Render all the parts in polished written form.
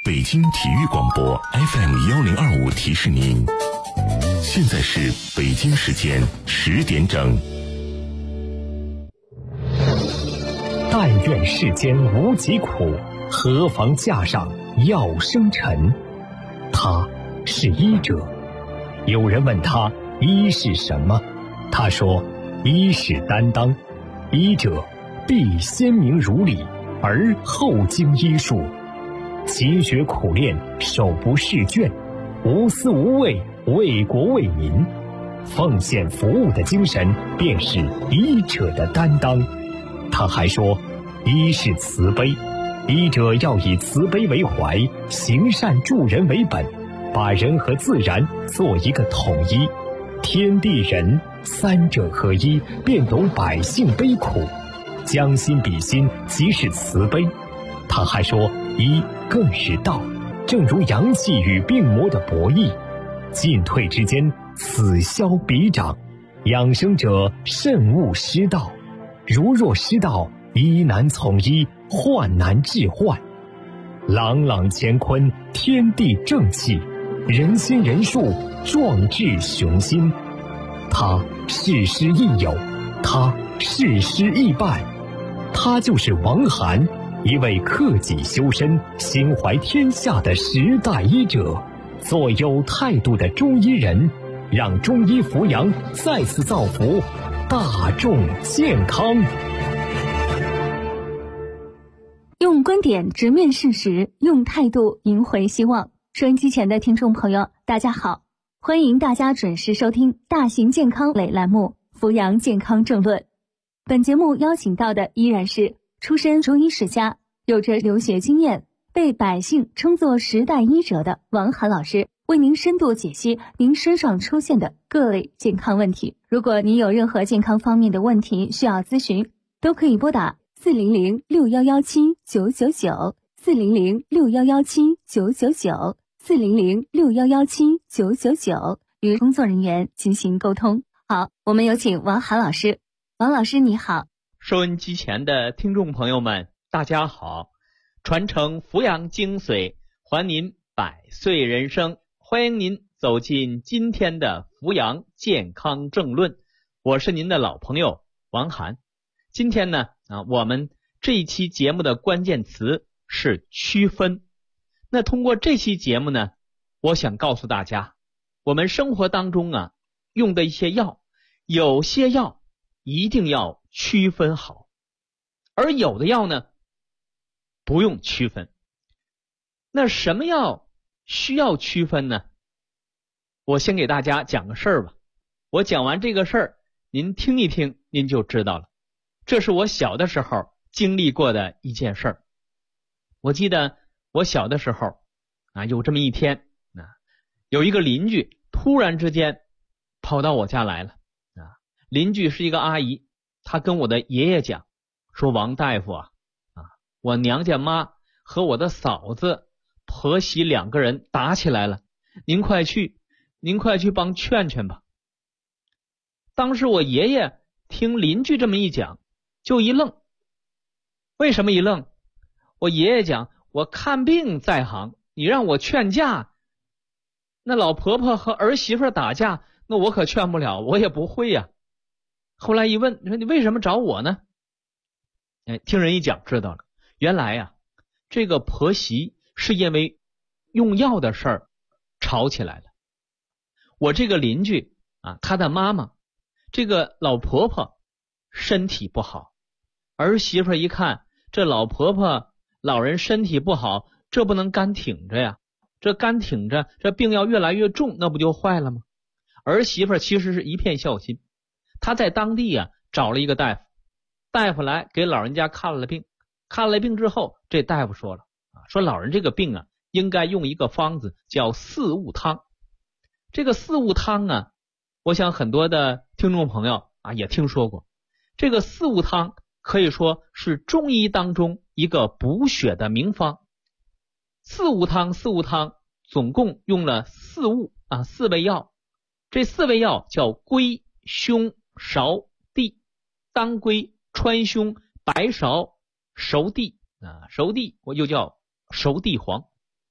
北京体育广播 FM1025提示您，现在是北京时间10点整。 但愿世间无疾苦，何妨架上药生尘。他是医者。有人问他医是什么，他说医是担当，医者必先明如理，而后经医术，勤学苦练，手不释卷，无私无畏，为国为民，奉献服务的精神便是医者的担当。他还说医是慈悲，医者要以慈悲为怀，行善助人为本，把人和自然做一个统一，天地人三者合一，便懂百姓悲苦，将心比心，即是慈悲。他还说医更是道，正如阳气与病魔的博弈，进退之间，此消彼长，养生者慎勿失道，如若失道，医难从医，患难治患。朗朗乾坤，天地正气，人心人术，壮志雄心。他事师亦友，他事师亦伴，他就是王涵，一位克己修身、心怀天下的时代医者，做有态度的中医人，让中医扶阳再次造福大众健康。 用观点直面事实，用态度赢回希望。收音机前的听众朋友，大家好，欢迎大家准时收听大型健康类栏目《扶阳健康政论》。本节目邀请到的依然是出身中医世家，有着留学经验，被百姓称作时代医者的王涵老师，为您深度解析您身上出现的各类健康问题。如果您有任何健康方面的问题需要咨询，都可以拨打400-6117-999，400-6117-999，400-6117-999，与工作人员进行沟通。好，我们有请王涵老师。王老师你好。 收音机前的听众朋友们，大家好，传承扶阳精髓，还您百岁人生，欢迎您走进今天的扶阳健康政论，我是您的老朋友王涵。今天呢，我们这一期节目的关键词是区分。那通过这期节目呢，我想告诉大家，我们生活当中用的一些药，有些药一定要区分好，而有的药呢不用区分。那什么药需要区分呢？我先给大家讲个事儿吧。我讲完这个事儿，您听一听，您就知道了。这是我小的时候经历过的一件事儿。我记得我小的时候有这么一天有一个邻居突然之间跑到我家来了邻居是一个阿姨，她跟我的爷爷讲说，王大夫我娘家妈和我的嫂子婆媳两个人打起来了，您快去帮劝劝吧。当时我爷爷听邻居这么一讲就一愣。为什么一愣？我爷爷讲，我看病在行，你让我劝架，那老婆婆和儿媳妇打架，那我可劝不了，我也不会呀。后来一问，你说你为什么找我呢？听人一讲知道了，原来这个婆媳是因为用药的事儿吵起来了。我这个邻居他的妈妈，这个老婆婆身体不好，儿媳妇一看这老婆婆老人身体不好，这不能干挺着呀，这干挺着这病要越来越重，那不就坏了吗？儿媳妇其实是一片孝心，她在当地找了一个大夫，大夫来给老人家看了病之后，这大夫说了说老人这个病应该用一个方子叫四物汤。这个四物汤我想很多的听众朋友也听说过。这个四物汤可以说是中医当中一个补血的名方。四物汤总共用了四物四味药。这四味药叫归、胸、芍、地。当归、川芎、白芍、熟地，熟地我又叫熟地黄。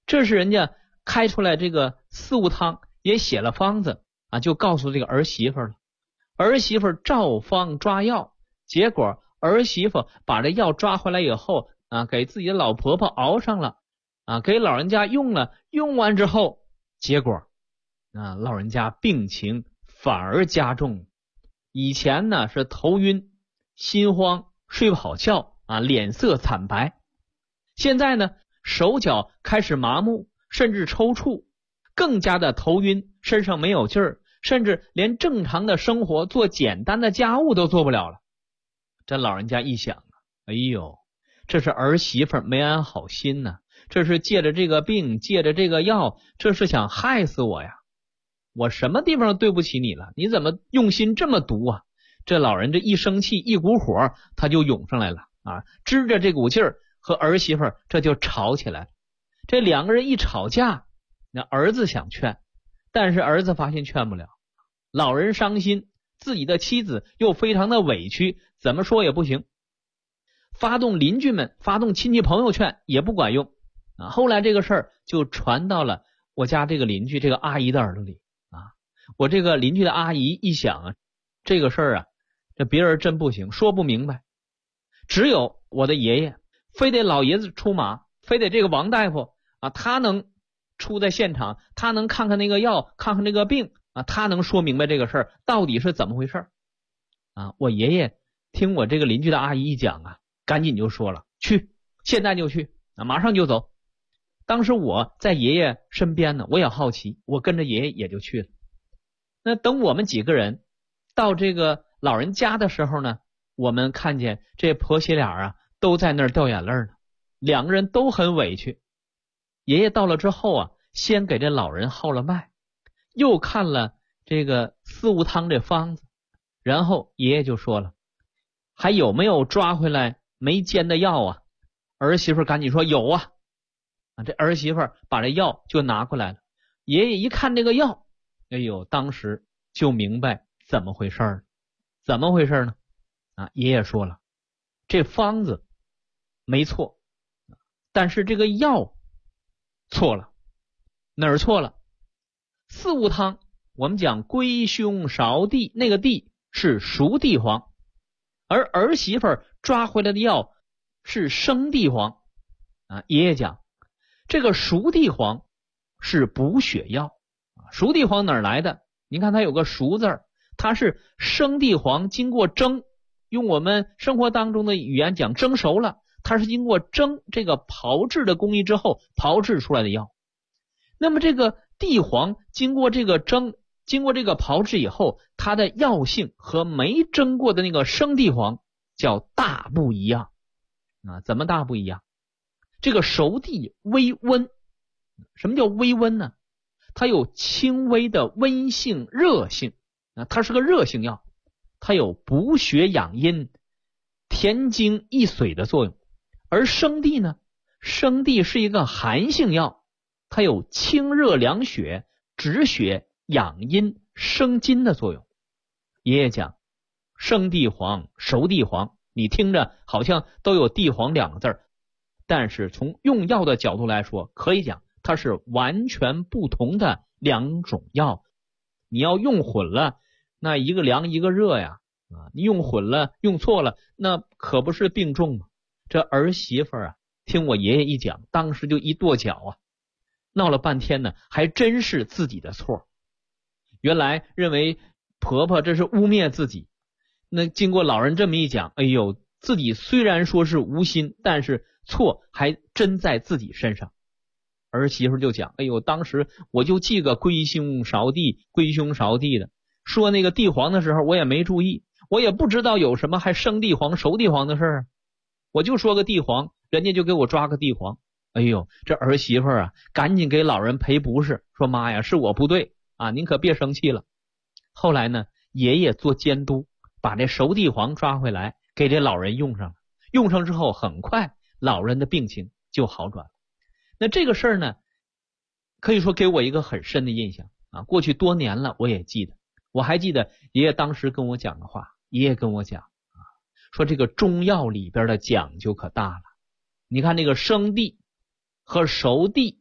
这是人家开出来这个四物汤也写了方子啊，就告诉这个儿媳妇了。儿媳妇照方抓药，结果儿媳妇把这药抓回来以后啊，给自己的老婆婆熬上了啊，给老人家用了，用完之后，结果啊，老人家病情反而加重。以前呢是头晕、心慌、睡不好觉啊，脸色惨白。现在呢，手脚开始麻木，甚至抽搐，更加的头晕，身上没有劲儿，甚至连正常的生活做简单的家务都做不了了。这老人家一想，哎呦，这是儿媳妇没安好心呢，这是借着这个病，借着这个药，这是想害死我呀！我什么地方对不起你了？你怎么用心这么毒啊？这老人这一生气，一股火他就涌上来了啊！支着这股劲儿和儿媳妇这就吵起来了。这两个人一吵架，那儿子想劝，但是儿子发现劝不了。老人伤心，自己的妻子又非常的委屈，怎么说也不行。发动邻居们，发动亲戚朋友劝也不管用啊！后来这个事儿就传到了我家这个邻居这个阿姨的耳朵里啊！我这个邻居的阿姨一想啊，这个事儿啊，这别人真不行，说不明白。只有我的爷爷，非得老爷子出马，非得这个王大夫啊，他能出在现场，他能看看那个药，看看那个病啊，他能说明白这个事儿到底是怎么回事啊！我爷爷听我这个邻居的阿姨一讲啊，赶紧就说了，去，现在就去啊，马上就走。当时我在爷爷身边呢，我也好奇，我跟着爷爷也就去了。那等我们几个人到这个老人家的时候呢，我们看见这婆媳俩啊都在那儿掉眼泪呢，两个人都很委屈。爷爷到了之后啊，先给这老人号了脉，又看了这个四物汤这方子，然后爷爷就说了，还有没有抓回来没煎的药啊？儿媳妇赶紧说有啊。这儿媳妇把这药就拿过来了。爷爷一看这个药，哎呦，当时就明白怎么回事了。怎么回事呢？啊，爷爷说了，这方子没错，但是这个药错了。哪儿错了？四物汤我们讲龟胸芍地，那个地是熟地黄，而儿媳妇抓回来的药是生地黄啊。爷爷讲这个熟地黄是补血药，熟地黄哪儿来的？您看它有个熟字儿，它是生地黄经过蒸，用我们生活当中的语言讲蒸熟了，它是经过蒸这个炮制的工艺之后炮制出来的药。那么这个地黄经过这个蒸，经过这个炮制以后，它的药性和没蒸过的那个生地黄叫大不一样啊！怎么大不一样？这个熟地微温，什么叫微温呢？它有轻微的温性、热性啊，它是个热性药，它有补血养阴、填精益髓的作用。而生地呢，生地是一个寒性药，它有清热凉血、止血养阴、生津的作用。爷爷讲生地黄、熟地黄，你听着好像都有地黄两个字儿，但是从用药的角度来说，可以讲它是完全不同的两种药。你要用混了，那一个凉一个热呀，你用混了用错了，那可不是病重吗？这儿媳妇啊，听我爷爷一讲，当时就一跺脚啊，闹了半天呢，还真是自己的错。原来认为婆婆这是污蔑自己，那经过老人这么一讲，哎呦，自己虽然说是无心，但是错还真在自己身上。儿媳妇就讲，哎呦，当时我就记个龟胸芍地，龟胸芍地的，说那个地黄的时候我也没注意，我也不知道有什么还生地黄熟地黄的事儿，我就说个地黄，人家就给我抓个地黄。哎呦，这儿媳妇啊，赶紧给老人赔不是，说妈呀，是我不对啊，您可别生气了。后来呢，爷爷做监督，把这熟地黄抓回来给这老人用上了，用上之后很快老人的病情就好转了。那这个事儿呢，可以说给我一个很深的印象啊。过去多年了，我也记得，我还记得爷爷当时跟我讲的话。爷爷跟我讲啊，说这个中药里边的讲究可大了。你看那个生地和熟地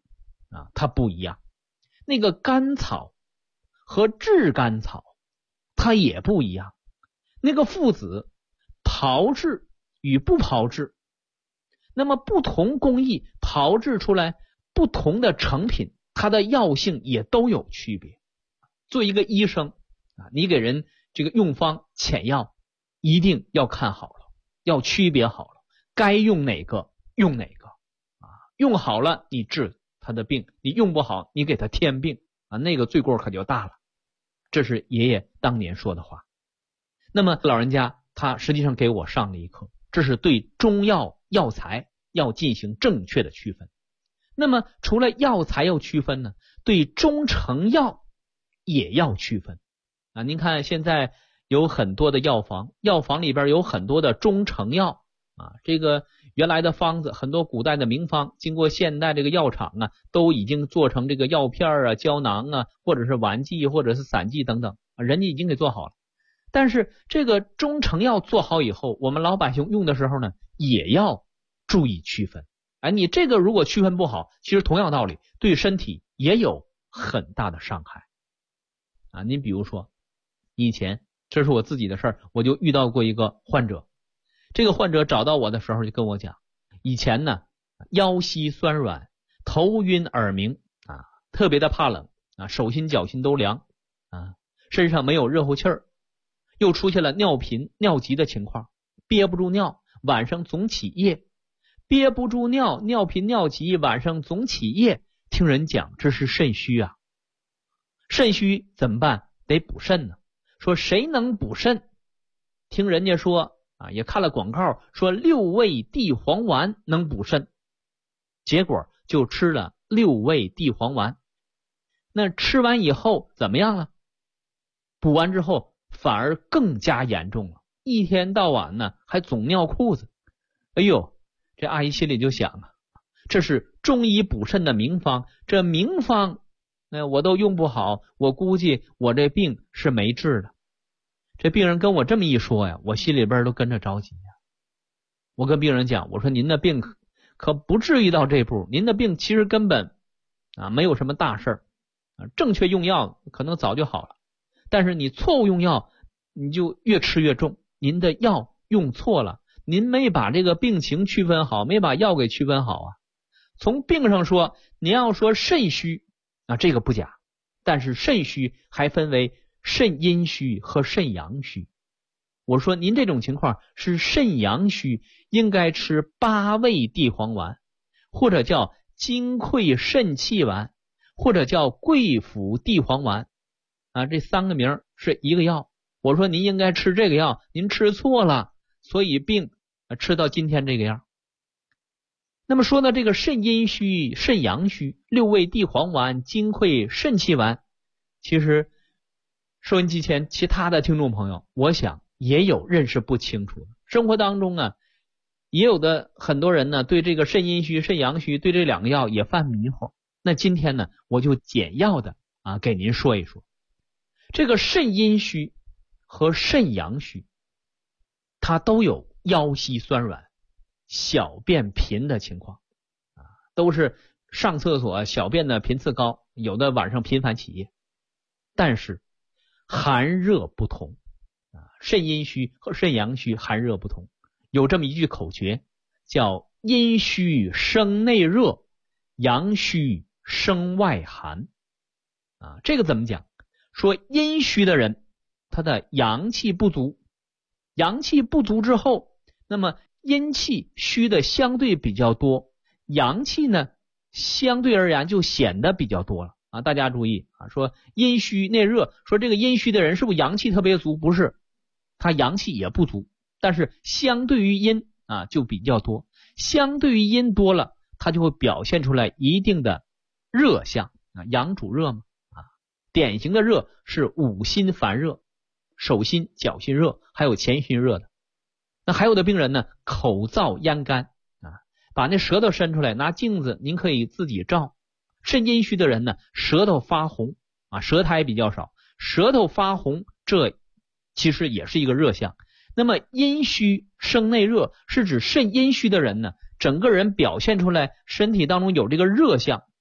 啊，它不一样。那个甘草和炙甘草它也不一样。那个附子炮制与不炮制，那么不同工艺炮制出来不同的成品，它的药性也都有区别。做一个医生啊，你给人这个用方遣药一定要看好了，要区别好了，该用哪个用哪个啊，用好了你治他的病，你用不好你给他添病啊，那个罪过可就大了。这是爷爷当年说的话。那么老人家他实际上给我上了一课，这是对中药药材要进行正确的区分。那么除了药材要区分呢，对中成药也要区分啊。您看现在有很多的药房，药房里边有很多的中成药啊，这个原来的方子，很多古代的名方，经过现代这个药厂啊，都已经做成这个药片啊、胶囊啊，或者是丸剂，或者是散剂等等，人家已经给做好了。但是这个中成药做好以后，我们老百姓用的时候呢，也要注意区分。哎，你这个如果区分不好，其实同样道理，对身体也有很大的伤害啊。您比如说，以前这是我自己的事儿，我就遇到过一个患者。这个患者找到我的时候就跟我讲，以前呢腰膝酸软，头晕耳鸣啊，特别的怕冷啊，手心脚心都凉啊，身上没有热乎气儿，又出现了尿频尿急的情况，憋不住尿，晚上总起夜，憋不住尿，尿频尿急，晚上总起夜。听人讲这是肾虚啊，肾虚怎么办？得补肾呢。说谁能补肾？听人家说啊，也看了广告，说六味地黄丸能补肾，结果就吃了六味地黄丸。那吃完以后怎么样了？补完之后反而更加严重了，一天到晚呢还总尿裤子。哎呦，这阿姨心里就想啊，这是中医补肾的名方，这名方我都用不好，我估计我这病是没治的。这病人跟我这么一说呀，我心里边都跟着着急呀。我跟病人讲，我说您的病可不至于到这步，您的病其实根本没有什么大事儿，正确用药可能早就好了，但是你错误用药，你就越吃越重。您的药用错了，您没把这个病情区分好，没把药给区分好啊。从病上说，您要说肾虚这个不假，但是肾虚还分为肾阴虚和肾阳虚。我说您这种情况是肾阳虚，应该吃8味地黄丸，或者叫金匮肾气丸，或者叫桂附地黄丸这3个名是一个药。我说您应该吃这个药，您吃错了，所以病吃到今天这个样。那么说呢，这个肾阴虚、肾阳虚、六味地黄丸、金匮肾气丸，其实收音机前其他的听众朋友，我想也有认识不清楚的。生活当中也有的很多人呢，对这个肾阴虚、肾阳虚，对这2个药也犯迷惑。那今天呢，我就简要的给您说一说这个肾阴虚和肾阳虚，它都有腰膝酸软、小便频的情况都是上厕所小便的频次高，有的晚上频繁起夜。但是寒热不同肾阴虚和肾阳虚寒热不同。有这么一句口诀，叫阴虚生内热，阳虚生外寒这个怎么讲？说阴虚的人他的阳气不足，阳气不足之后，那么阴气虚的相对比较多，阳气呢相对而言就显得比较多了大家注意说阴虚内热，说这个阴虚的人是不是阳气特别足？不是，他阳气也不足，但是相对于阴就比较多，相对于阴多了，它就会表现出来一定的热象阳主热嘛典型的热是五心烦热，手心脚心热，还有前心热的。那还有的病人呢，口燥咽干把那舌头伸出来，拿镜子您可以自己照。肾阴虚的人呢，舌头发红舌苔比较少，舌头发红，这其实也是一个热象。那么阴虚生内热，是指肾阴虚的人呢，整个人表现出来身体当中有这个热象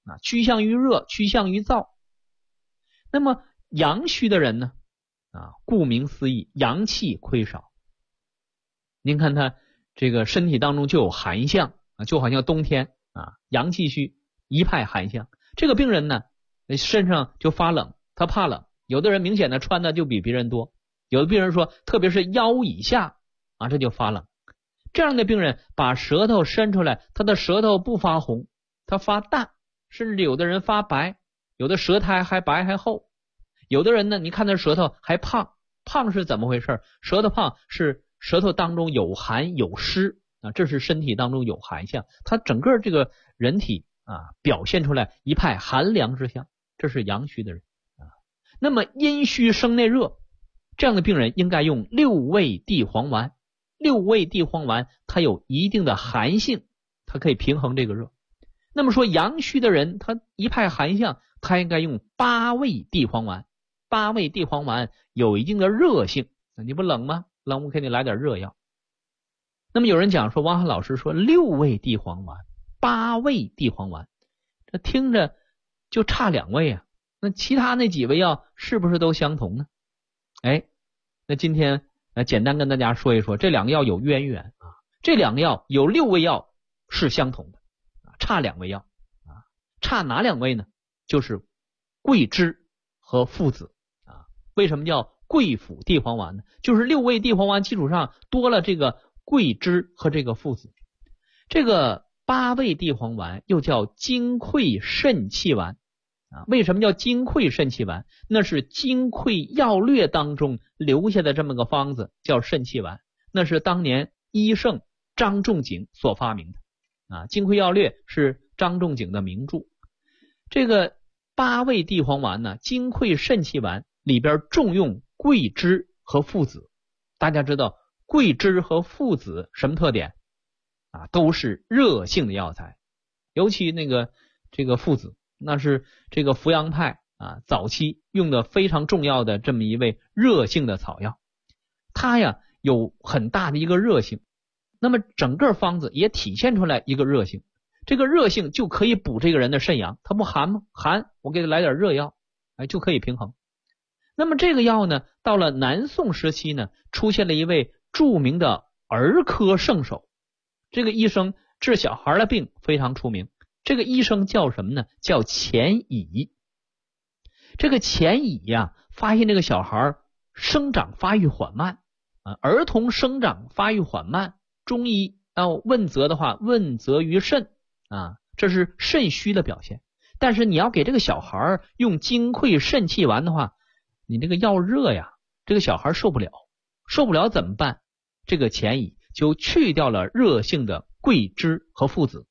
趋向于热，趋向于燥。那么阳虚的人呢，顾名思义，阳气亏少。您看他这个身体当中就有寒象，就好像冬天阳气虚，一派寒象。这个病人呢，身上就发冷，他怕冷。有的人明显的穿的就比别人多，有的病人说，特别是腰以下这就发冷。这样的病人把舌头伸出来，他的舌头不发红，他发淡，甚至有的人发白，有的舌苔还白还厚。有的人呢，你看他舌头还胖，胖是怎么回事？舌头胖是舌头当中有寒有湿这是身体当中有寒象，他整个这个人体表现出来一派寒凉之象，这是阳虚的人那么阴虚生内热，这样的病人应该用六味地黄丸。六味地黄丸它有一定的寒性，它可以平衡这个热。那么说阳虚的人，他一派寒象，他应该用八味地黄丸。八味地黄丸有一定的热性，你不冷吗？冷我给你来点热药。那么有人讲说，王涵老师说六味地黄丸、八味地黄丸，这听着就差2味那其他那几味药是不是都相同呢？那今天简单跟大家说一说，这2个药有渊源这2个药有6味药是相同的差2味药差哪2味呢？就是桂枝和附子为什么叫桂附地黄丸呢？就是6味地黄丸基础上多了这个桂枝和这个附子。这个8味地黄丸又叫金匮肾气丸为什么叫金匮肾气丸？那是金匮要略当中留下的这么个方子，叫肾气丸，那是当年医圣张仲景所发明的金匮要略是张仲景的名著。这个8味地黄丸呢，金匮肾气丸里边重用桂枝和附子。大家知道桂枝和附子什么特点都是热性的药材，尤其这个附子，那是这个扶阳派早期用的非常重要的这么一味热性的草药，它有很大的一个热性，那么整个方子也体现出来一个热性，这个热性就可以补这个人的肾阳，他不寒吗？寒，我给他来点热药就可以平衡。那么这个药呢，到了南宋时期呢，出现了一位著名的儿科圣手，这个医生治小孩的病非常出名，这个医生叫什么呢？叫钱乙。这个钱乙发现这个小孩生长发育缓慢儿童生长发育缓慢，中医要问责的话，问责于肾这是肾虚的表现。但是你要给这个小孩用金匮肾气丸的话，你这个药热这个小孩受不了，受不了怎么办？这个钱乙就去掉了热性的桂枝和附子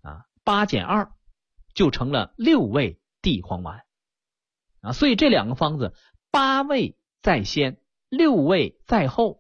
8减2就成了6味地黄丸所以这2个方子8味在先，6味在后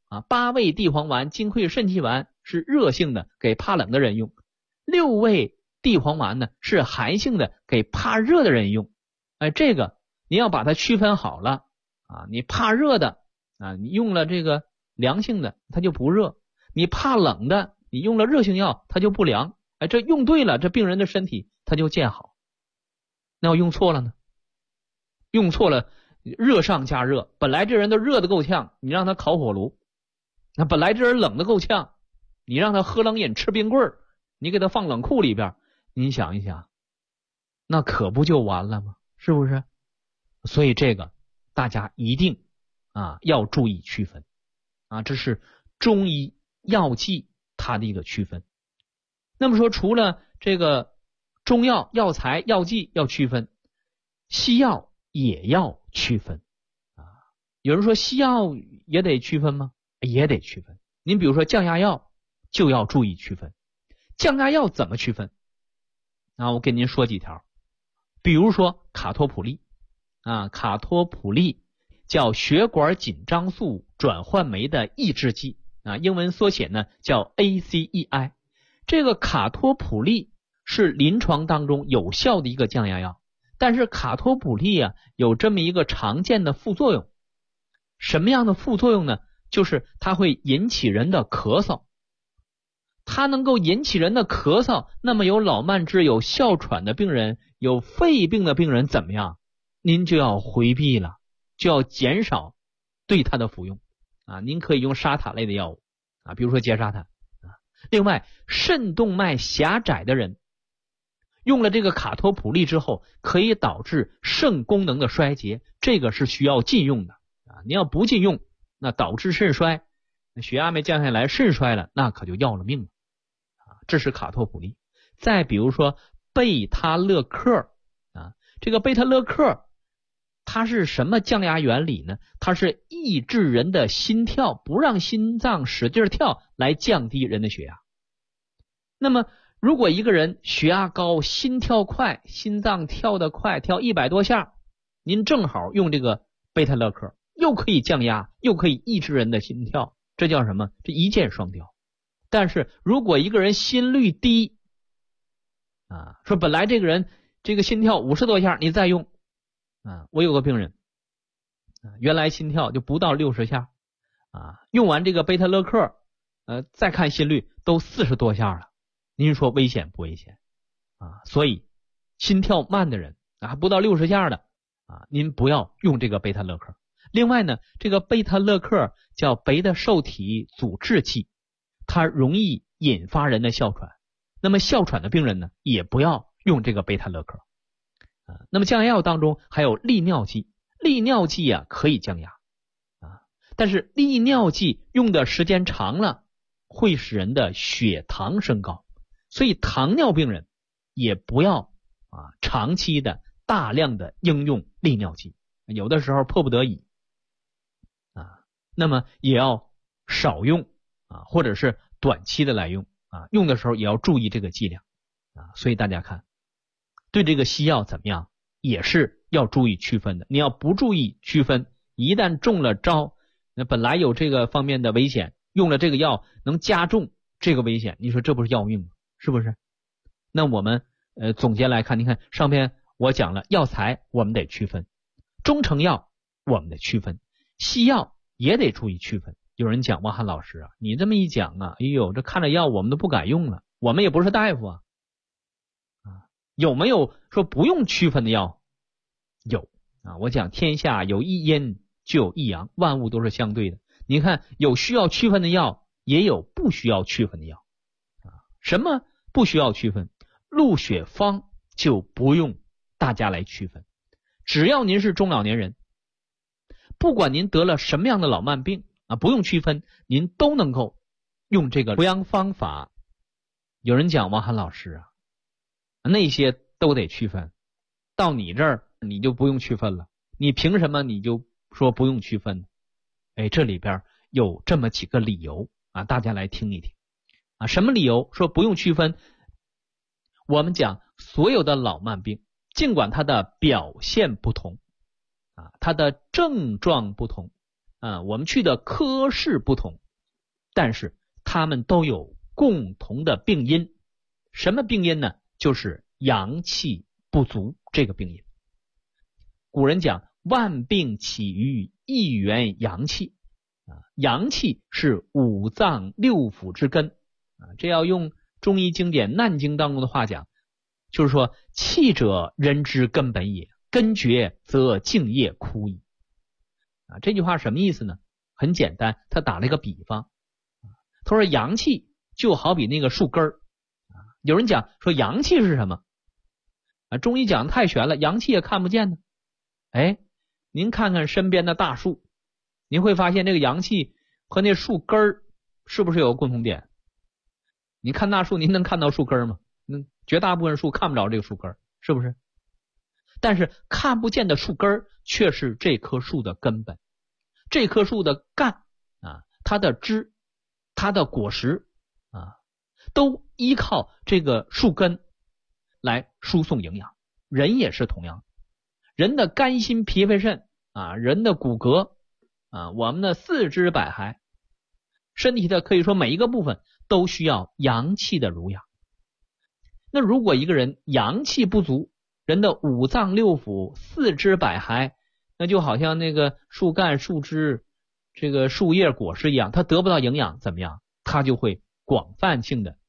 8味地黄丸、金匮肾气丸是热性的，给怕冷的人用；6味地黄丸呢是寒性的，给怕热的人用。这个你要把它区分好了你怕热的你用了这个凉性的，它就不热；你怕冷的，你用了热性药，它就不凉。这用对了，这病人的身体它就见好。那要用错了呢？用错了，热上加热，本来这人都热得够呛，你让他烤火炉；那本来这人冷得够呛，你让他喝冷饮吃冰棍儿，你给他放冷库里边，你想一想，那可不就完了吗？是不是？所以这个大家一定要注意区分这是中医药剂它的一个区分。那么说除了这个中药药材药剂要区分，西药也要区分有人说西药也得区分吗？也得区分。您比如说降压药就要注意区分。降压药怎么区分我给您说几条。比如说卡托普利卡托普利叫血管紧张素转换酶的抑制剂英文缩写呢叫 ACEI。这个卡托普利是临床当中有效的一个降压药，但是卡托普利有这么一个常见的副作用。什么样的副作用呢？就是它会引起人的咳嗽。 它能够引起人的咳嗽，那么有老慢支、有哮喘的病人、有肺病的病人怎么样？您就要回避了，就要减少对它的服用啊。您可以用沙塔类的药物啊，比如说缬沙坦啊。另外，肾动脉狭窄的人用了这个卡托普利之后，可以导致肾功能的衰竭，这个是需要禁用的啊。你要不禁用，那导致肾衰，血压没降下来，肾衰了，那可就要了命了啊。这是卡托普利。再比如说贝他勒克啊，这个贝他勒克它是什么降压原理呢？它是抑制人的心跳，不让心脏使劲跳，来降低人的血压。那么如果一个人血压高，心跳快，心脏跳得快，跳100多下，您正好用这个贝塔勒克，又可以降压，又可以抑制人的心跳，这叫什么？这一箭双雕。但是如果一个人心率低啊，说本来这个人这个心跳50多下，你再用啊，我有个病人原来心跳就不到60下啊，用完这个贝塔勒克再看心率都40多下了。您说危险不危险啊？所以心跳慢的人啊，不到60下的啊，您不要用这个贝塔勒克。另外呢，这个贝塔勒克叫贝塔受体阻滞剂，它容易引发人的哮喘。那么哮喘的病人呢，也不要用这个贝塔勒克啊。那么降压药当中还有利尿剂，利尿剂啊可以降压啊，但是利尿剂用的时间长了，会使人的血糖升高。所以糖尿病人也不要长期的大量的应用利尿剂，有的时候迫不得已那么也要少用或者是短期的来用用的时候也要注意这个剂量所以大家看对这个西药怎么样也是要注意区分的。你要不注意区分，一旦中了招，那本来有这个方面的危险，用了这个药能加重这个危险，你说这不是要命吗？是不是？那我们总结来看，你看上边我讲了药材我们得区分，中成药我们得区分，西药也得注意区分。有人讲王涵老师你这么一讲哎呦，这看着药我们都不敢用了，我们也不是大夫有没有说不用区分的药？有我讲天下有一阴就有一阳，万物都是相对的。你看有需要区分的药，也有不需要区分的药什么不需要区分？鹿血方就不用大家来区分。只要您是中老年人，不管您得了什么样的老慢病不用区分，您都能够用这个服养方法。有人讲王涵老师那些都得区分，到你这儿你就不用区分了，你凭什么你就说不用区分？这里边有这么几个理由大家来听一听什么理由说不用区分？我们讲所有的老慢病，尽管它的表现不同它的症状不同我们去的科室不同，但是它们都有共同的病因。什么病因呢？就是阳气不足这个病因。古人讲万病起于一元阳气阳气是五脏六腑之根这要用中医经典《难经》当中的话讲，就是说气者人之根本也，根绝则静业枯矣这句话什么意思呢？很简单，他打了一个比方他说阳气就好比那个树根有人讲说阳气是什么中医讲太玄了，阳气也看不见呢您看看身边的大树，您会发现这个阳气和那树根是不是有共同点？你看大树，您能看到树根吗？绝大部分树看不着这个树根，是不是？但是看不见的树根却是这棵树的根本。这棵树的干它的枝，它的果实都依靠这个树根来输送营养。人也是同样，人的肝心脾肺肾人的骨骼我们的四肢百骸，身体的可以说每一个部分都需要阳气的濡养。那如果一个人阳气不足，人的五脏六腑四肢百骸那就好像那个树干树枝这个树叶果实一样，它得不到营养怎么样？它就会广泛性的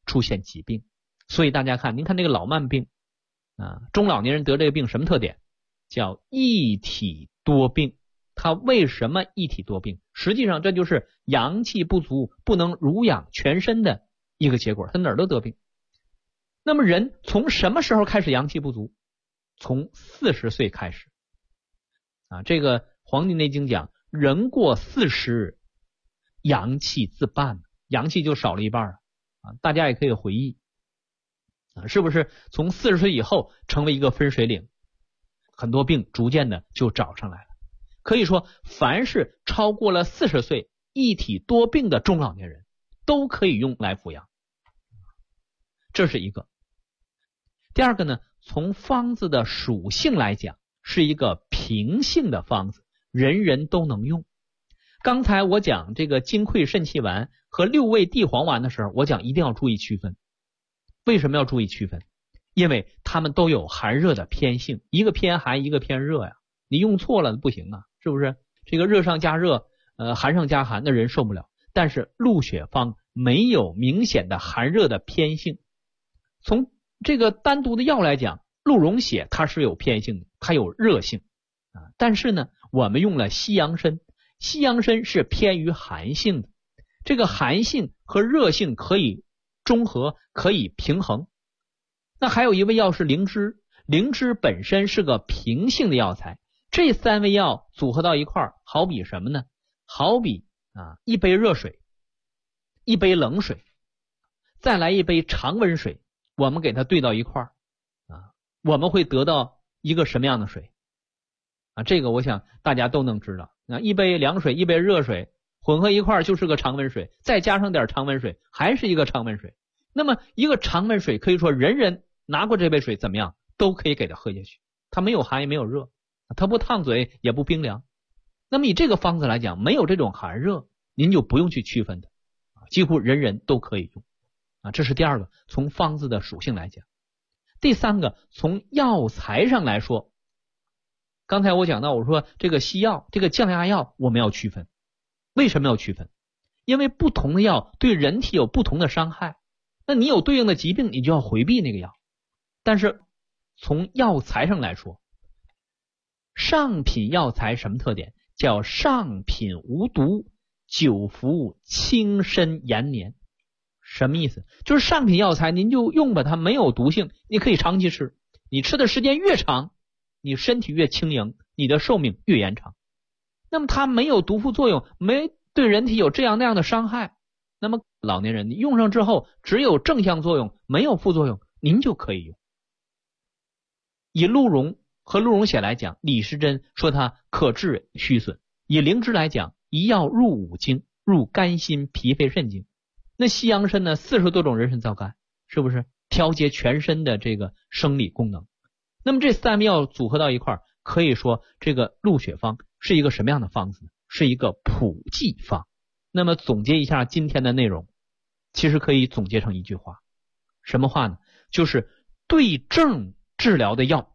出现疾病。所以大家看，您看这个老慢病中老年人得这个病什么特点？叫一体多病。它为什么一体多病？实际上这就是阳气不足，不能濡养全身的一个结果，他哪儿都得病。那么人从什么时候开始阳气不足？从40岁开始这个《黄帝内经》讲，人过40，阳气自半，阳气就少了一半大家也可以回忆是不是从40岁以后成为一个分水岭，很多病逐渐的就找上来了。可以说凡是超过了40岁一体多病的中老年人都可以用来服养，这是一个。第二个呢，从方子的属性来讲，是一个平性的方子，人人都能用。刚才我讲这个金匮肾气丸和六味地黄丸的时候，我讲一定要注意区分。为什么要注意区分？因为它们都有寒热的偏性，一个偏寒，一个偏热呀。你用错了不行是不是？这个热上加热，寒上加寒的人受不了。但是鹿血方没有明显的寒热的偏性。从这个单独的药来讲，鹿茸血它是有偏性的，它有热性但是呢，我们用了西洋参，西洋参是偏于寒性的，这个寒性和热性可以中和，可以平衡。那还有一味药是灵芝，灵芝本身是个平性的药材，这3味药组合到一块儿，好比什么呢？好比一杯热水，一杯冷水，再来一杯常温水，我们给它兑到一块儿我们会得到一个什么样的水这个我想大家都能知道一杯凉水，一杯热水混合一块儿就是个常温水，再加上点常温水还是一个常温水。那么一个常温水可以说人人拿过这杯水怎么样都可以给它喝下去，它没有寒也没有热，它不烫嘴也不冰凉。那么以这个方子来讲，没有这种寒热，您就不用去区分的几乎人人都可以用这是第二个，从方子的属性来讲。第三个，从药材上来说，刚才我讲到，我说这个西药，这个降压药我们要区分。为什么要区分？因为不同的药对人体有不同的伤害，那你有对应的疾病，你就要回避那个药。但是从药材上来说，上品药材什么特点？叫上品无毒，久服轻身延年。什么意思？就是上品药材您就用吧，它没有毒性，你可以长期吃，你吃的时间越长，你身体越轻盈，你的寿命越延长。那么它没有毒副作用，没对人体有这样那样的伤害，那么老年人你用上之后只有正向作用，没有副作用，您就可以用。以鹿茸和鹿茸血来讲，李时珍说它可治虚损。以灵芝来讲，一药入5经，入肝心脾肺肾经。那西洋参呢，40多种人参皂苷，是不是调节全身的这个生理功能？那么这3味药组合到一块儿，可以说这个鹿血方是一个什么样的方子呢？是一个普济方。那么总结一下今天的内容，其实可以总结成一句话，什么话呢？就是对症治疗的药，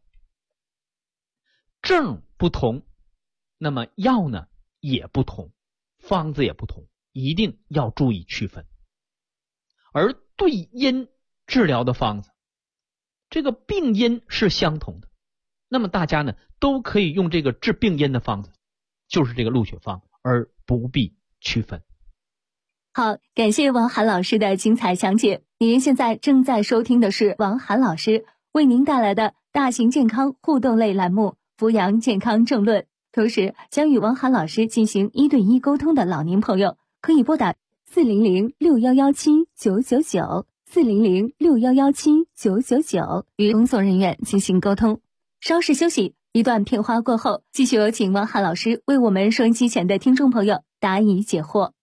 症不同，那么药呢也不同，方子也不同，一定要注意区分。而对因治疗的方子，这个病因是相同的，那么大家呢都可以用这个治病因的方子，就是这个鹿血方，而不必区分。 好，感谢王涵老师的精彩讲解。您现在正在收听的是王涵老师为您带来的大型健康互动类栏目《扶阳健康政论》，同时将与王涵老师进行1对1沟通的老年朋友，可以拨打400-6117-999 400-6117-999与工作人员进行沟通。稍事休息，一段片花过后，继续有请王涵老师为我们收音机前的听众朋友答疑解惑。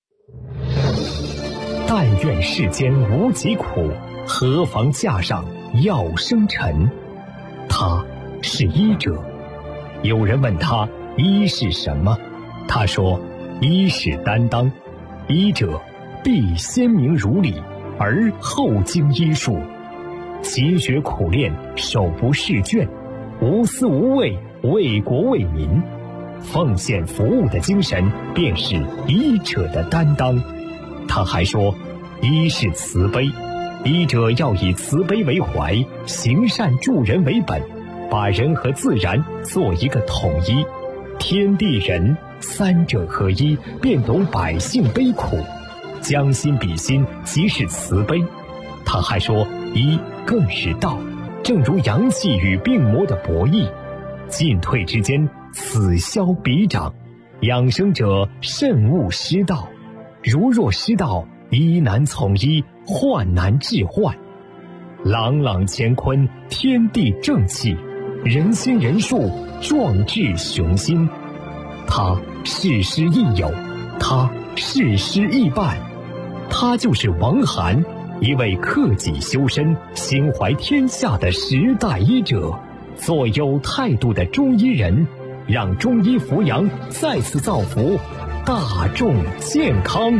但愿世间无疾苦，何妨架上药生尘。他是医者。有人问他医是什么，他说医是担当，医者必先明如理，而后经医术，勤学苦练，手不释卷，无私无畏，为国为民，奉献服务的精神便是医者的担当。他还说医是慈悲， 医者要以慈悲为怀，行善助人为本，把人和自然做一个统一，天地人三者合一，便懂百姓悲苦，将心比心，即是慈悲。他还说，医更是道，正如阳气与病魔的博弈，进退之间，此消彼长，养生者慎勿失道，如若失道，医难从医，患难治患。朗朗乾坤，天地正气，人心人术，壮志雄心。他事师亦友，他事师亦伴，他就是王涵，一位克己修身、心怀天下的时代医者，做有态度的中医人，让中医扶阳再次造福大众健康。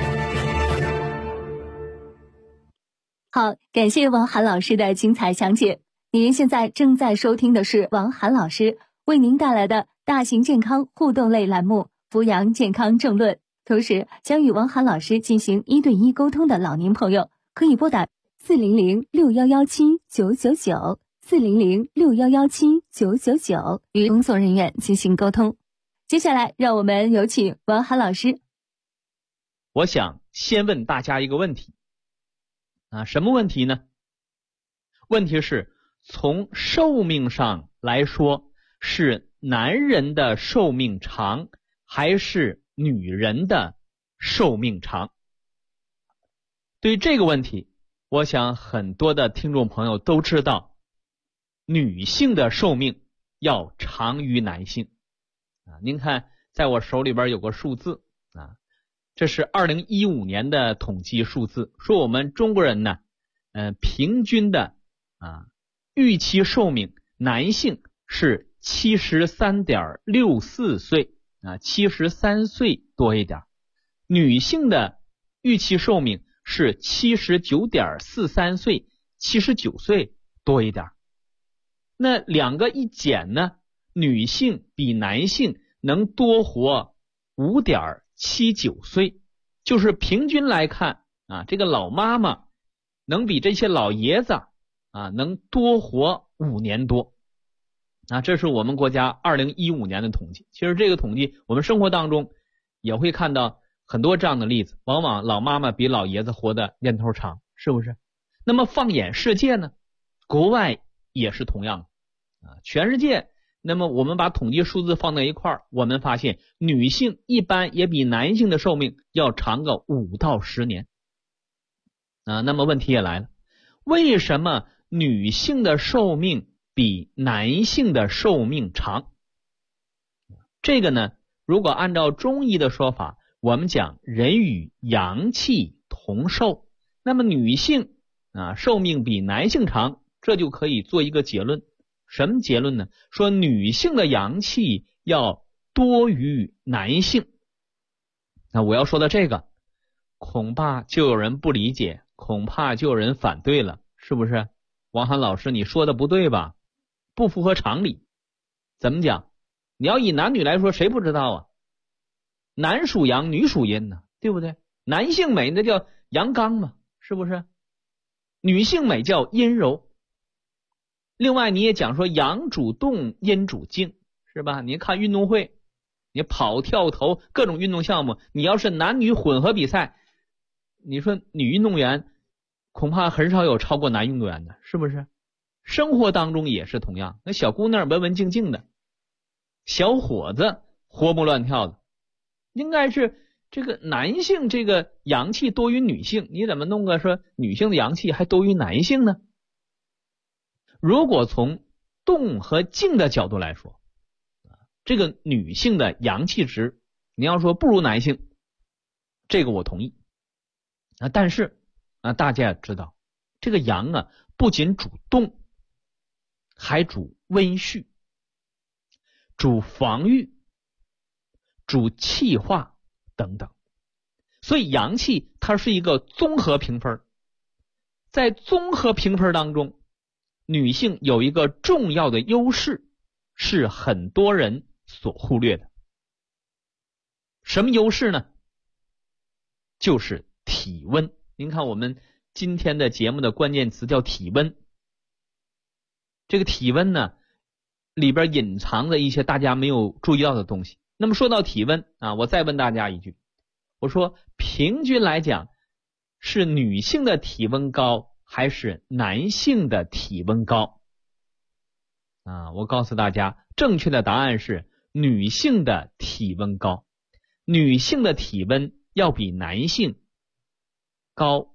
好，感谢王涵老师的精彩讲解。您现在正在收听的是王涵老师为您带来的大型健康互动类栏目《扶阳健康政论》，同时将与王涵老师进行1对1沟通的老年朋友，可以拨打400-6117-999 400-6117-999与工作人员进行沟通。接下来让我们有请王涵老师。 我想先问大家一个问题什么问题呢？问题是从寿命上来说，是男人的寿命长还是女人的寿命长？对于这个问题，我想很多的听众朋友都知道，女性的寿命要长于男性您看在我手里边有个数字这是2015年的统计数字，说我们中国人呢平均的预期寿命，男性是73.64岁73岁多一点，女性的预期寿命是79.43岁79岁多一点。那两个一减呢，女性比男性能多活5.79岁，就是平均来看这个老妈妈能比这些老爷子能多活5年多这是我们国家2015年的统计。其实这个统计我们生活当中也会看到很多这样的例子，往往老妈妈比老爷子活的年头长，是不是？那么放眼世界呢，国外也是同样全世界，那么我们把统计数字放在一块儿，我们发现女性一般也比男性的寿命要长个5到10年那么问题也来了，为什么女性的寿命比男性的寿命长？这个呢，如果按照中医的说法，我们讲人与阳气同寿，那么女性寿命比男性长，这就可以做一个结论。什么结论呢？说女性的阳气要多于男性。那我要说的这个，恐怕就有人不理解，恐怕就有人反对了，是不是？王涵老师，你说的不对吧？不符合常理。怎么讲？你要以男女来说，谁不知道男属阳，女属阴呢，对不对？男性美那叫阳刚嘛，是不是？女性美叫阴柔。另外你也讲说阳主动，阴主静，是吧？你看运动会，你跑跳投各种运动项目，你要是男女混合比赛，你说女运动员恐怕很少有超过男运动员的，是不是？生活当中也是同样，那小姑娘文文静静的，小伙子活蹦乱跳的，应该是这个男性这个阳气多于女性，你怎么弄个说女性的阳气还多于男性呢？如果从动和静的角度来说，这个女性的阳气值你要说不如男性，这个我同意但是大家也知道，这个阳不仅主动，还主温煦，主防御，主气化等等，所以阳气它是一个综合评分。在综合评分当中，女性有一个重要的优势，是很多人所忽略的。什么优势呢？就是体温。您看我们今天的节目的关键词叫体温。这个体温呢，里边隐藏着一些大家没有注意到的东西。那么说到体温啊，我再问大家一句，我说平均来讲是女性的体温高还是男性的体温高啊？我告诉大家，正确的答案是女性的体温高，女性的体温要比男性高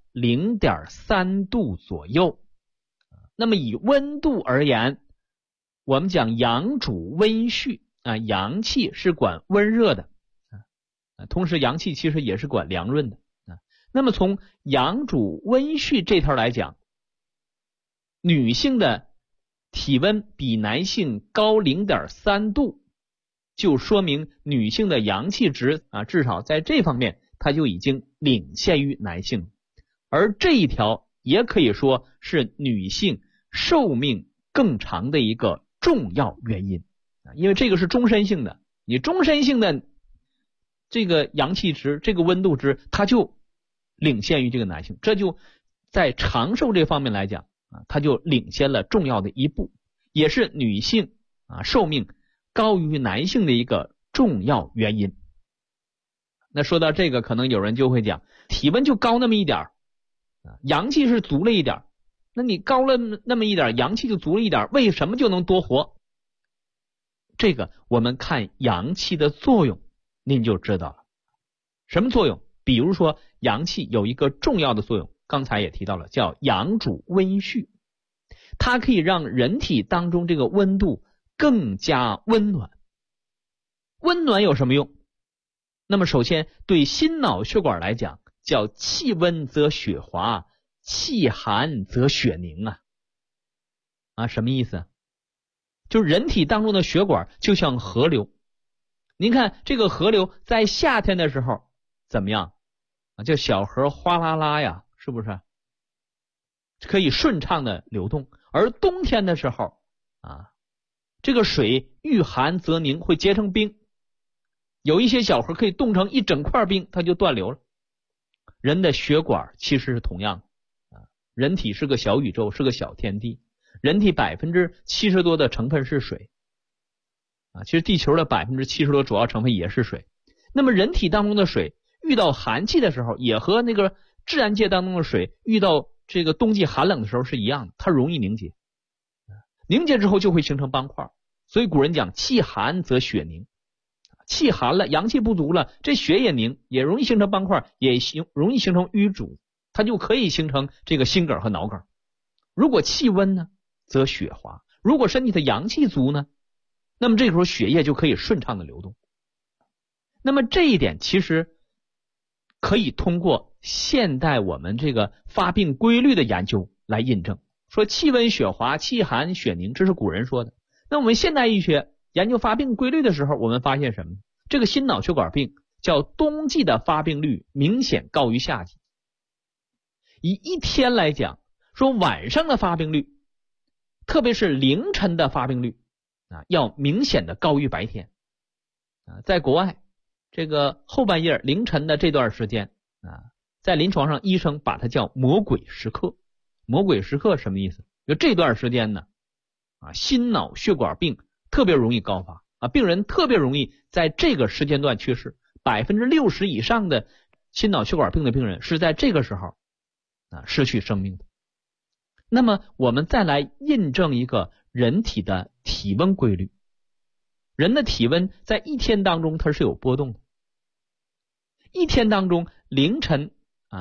0.3 度左右。那么以温度而言，我们讲阳主温煦啊，阳气是管温热的同时阳气其实也是管凉润的那么从阳主温煦这头来讲，女性的体温比男性高 0.3 度，就说明女性的阳气值至少在这方面它就已经领先于男性。而这一条也可以说是女性寿命更长的一个重要原因因为这个是终身性的，你终身性的这个阳气值，这个温度值，它就领先于这个男性，这就在长寿这方面来讲它就领先了重要的一步，也是女性寿命高于男性的一个重要原因。那说到这个，可能有人就会讲，体温就高那么一点阳气是足了一点，那你高了那么一点，阳气就足了一点，为什么就能多活？这个我们看阳气的作用您就知道了。什么作用？比如说阳气有一个重要的作用，刚才也提到了，叫阳主温煦，它可以让人体当中这个温度更加温暖。温暖有什么用？那么首先对心脑血管来讲，叫气温则血滑，气寒则血凝什么意思？就是人体当中的血管就像河流，您看这个河流在夏天的时候怎么样叫小河哗啦啦呀，是不是可以顺畅的流动？而冬天的时候这个水遇寒则凝，会结成冰，有一些小河可以冻成一整块冰，它就断流了。人的血管其实是同样的人体是个小宇宙，是个小天地，人体70%多的成分是水其实地球的70%多主要成分也是水。那么人体当中的水遇到寒气的时候，也和那个自然界当中的水遇到这个冬季寒冷的时候是一样的，它容易凝结，凝结之后就会形成斑块。所以古人讲气寒则血凝，气寒了，阳气不足了，这血也凝，也容易形成斑块，也容易形成瘀阻，它就可以形成这个心梗和脑梗。如果气温呢，则血滑。如果身体的阳气足呢，那么这个时候血液就可以顺畅的流动。那么这一点其实可以通过现代我们这个发病规律的研究来印证，说气温血滑，气寒血凝，这是古人说的。那我们现代医学研究发病规律的时候，我们发现什么？这个心脑血管病叫冬季的发病率明显高于夏季。以一天来讲，说晚上的发病率，特别是凌晨的发病率要明显的高于白天在国外，这个后半夜凌晨的这段时间在临床上医生把它叫魔鬼时刻。魔鬼时刻什么意思？就这段时间呢心脑血管病特别容易高发病人特别容易在这个时间段去世，60%以上的心脑血管病的病人是在这个时候失去生命的。那么我们再来印证一个人体的体温规律。人的体温在一天当中它是有波动的，一天当中凌晨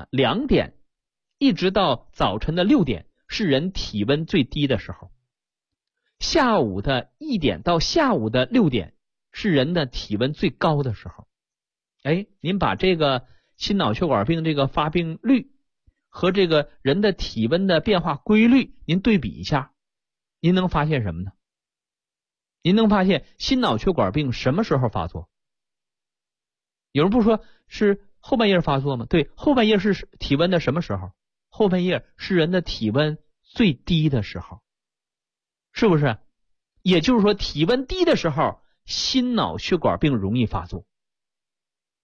2点一直到早晨的6点是人体温最低的时候，下午的1点到下午的6点是人的体温最高的时候。您把这个心脑血管病这个发病率和这个人的体温的变化规律您对比一下，您能发现什么呢？您能发现心脑血管病什么时候发作？有人不说是后半夜发作吗？对，后半夜是体温的什么时候？后半夜是人的体温最低的时候，是不是？也就是说体温低的时候心脑血管病容易发作。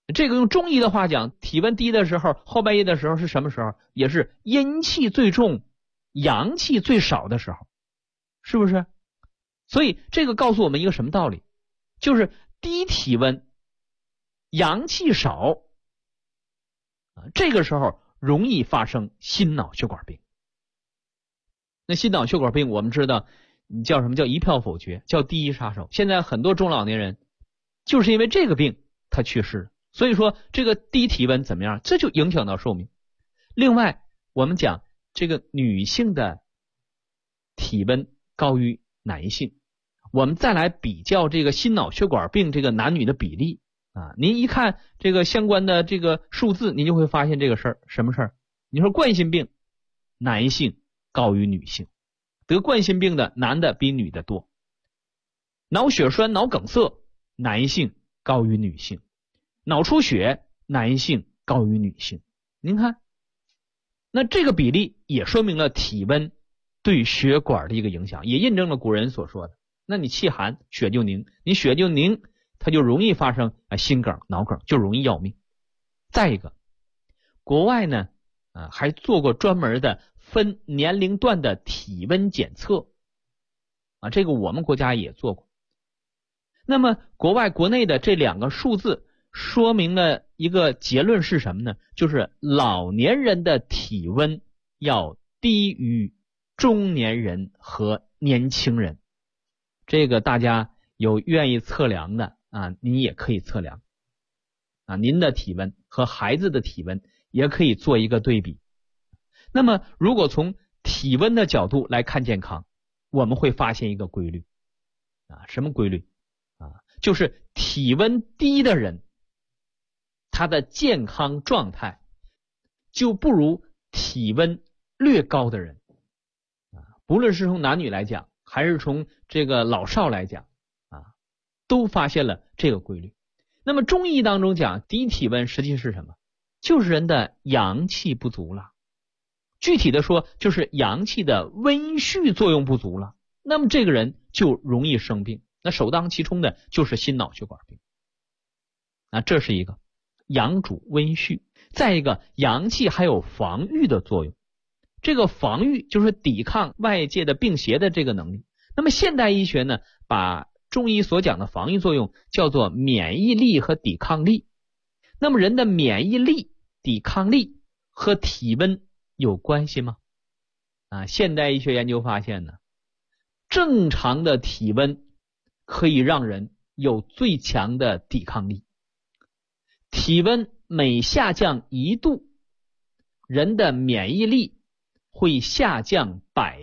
这个用中医的话讲，体温低的时候，后半夜的时候是什么时候？也是阴气最重、阳气最少的时候，是不是？所以这个告诉我们一个什么道理？就是低体温、阳气少，这个时候容易发生心脑血管病。那心脑血管病我们知道叫什么？叫一票否决，叫第一杀手。现在很多中老年人就是因为这个病他去世了。所以说这个低体温怎么样？这就影响到寿命。另外我们讲这个女性的体温高于男性，我们再来比较这个心脑血管病这个男女的比例您一看这个相关的这个数字，您就会发现这个事儿。什么事儿？你说冠心病男性高于女性，得冠心病的男的比女的多。脑血栓脑梗塞男性高于女性，脑出血男性高于女性。您看，那这个比例也说明了体温对血管的一个影响，也印证了古人所说的，那你气寒血就凝，你血就凝，它就容易发生心梗脑梗，就容易要命。再一个，国外呢还做过专门的分年龄段的体温检测这个我们国家也做过。那么国外国内的这两个数字说明了一个结论是什么呢？就是老年人的体温要低于中年人和年轻人。这个大家有愿意测量的您也可以测量您的体温和孩子的体温也可以做一个对比。那么如果从体温的角度来看健康，我们会发现一个规律什么规律就是体温低的人，他的健康状态就不如体温略高的人不论是从男女来讲，还是从这个老少来讲都发现了这个规律。那么中医当中讲低体温实际是什么？就是人的阳气不足了，具体的说就是阳气的温煦作用不足了，那么这个人就容易生病。那首当其冲的就是心脑血管病这是一个阳主温煦。再一个，阳气还有防御的作用，这个防御就是抵抗外界的病邪的这个能力。那么现代医学呢，把中医所讲的防御作用叫做免疫力和抵抗力。那么人的免疫力、抵抗力和体温有关系吗？现代医学研究发现呢，正常的体温可以让人有最强的抵抗力。体温每下降1度，人的免疫力会下降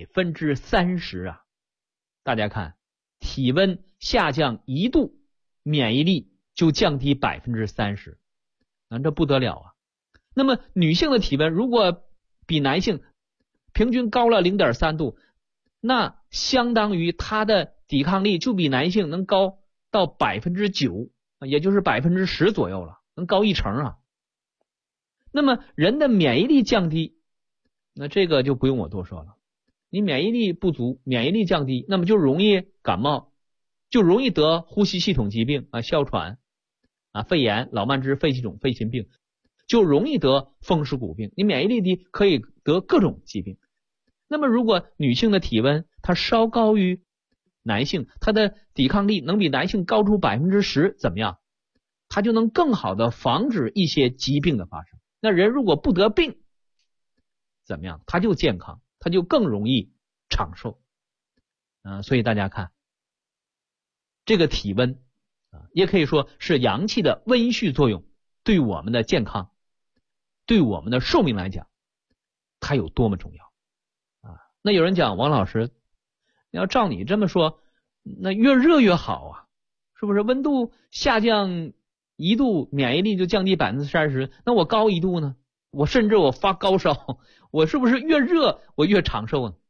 30%大家看，体温下降1度，免疫力就降低30%这不得了那么女性的体温如果比男性平均高了 0.3 度，那相当于她的抵抗力就比男性能高到 9%， 也就是 10% 左右了，能高1成那么人的免疫力降低，那这个就不用我多说了，你免疫力不足，免疫力降低，那么就容易感冒，就容易得呼吸系统疾病哮喘肺炎、老慢支、肺气肿、肺心病，就容易得风湿骨病。你免疫力低可以得各种疾病。那么如果女性的体温它稍高于男性，她的抵抗力能比男性高出 10%， 怎么样？她就能更好的防止一些疾病的发生。那人如果不得病怎么样？他就健康，他就更容易长寿所以大家看这个体温也可以说是阳气的温煦作用，对我们的健康，对我们的寿命来讲它有多么重要那有人讲，王老师要照你这么说，那越热越好是不是？温度下降1度，免疫力就降低 30%， 那我高1度呢？我甚至我发高烧，我是不是越热我越长寿呢？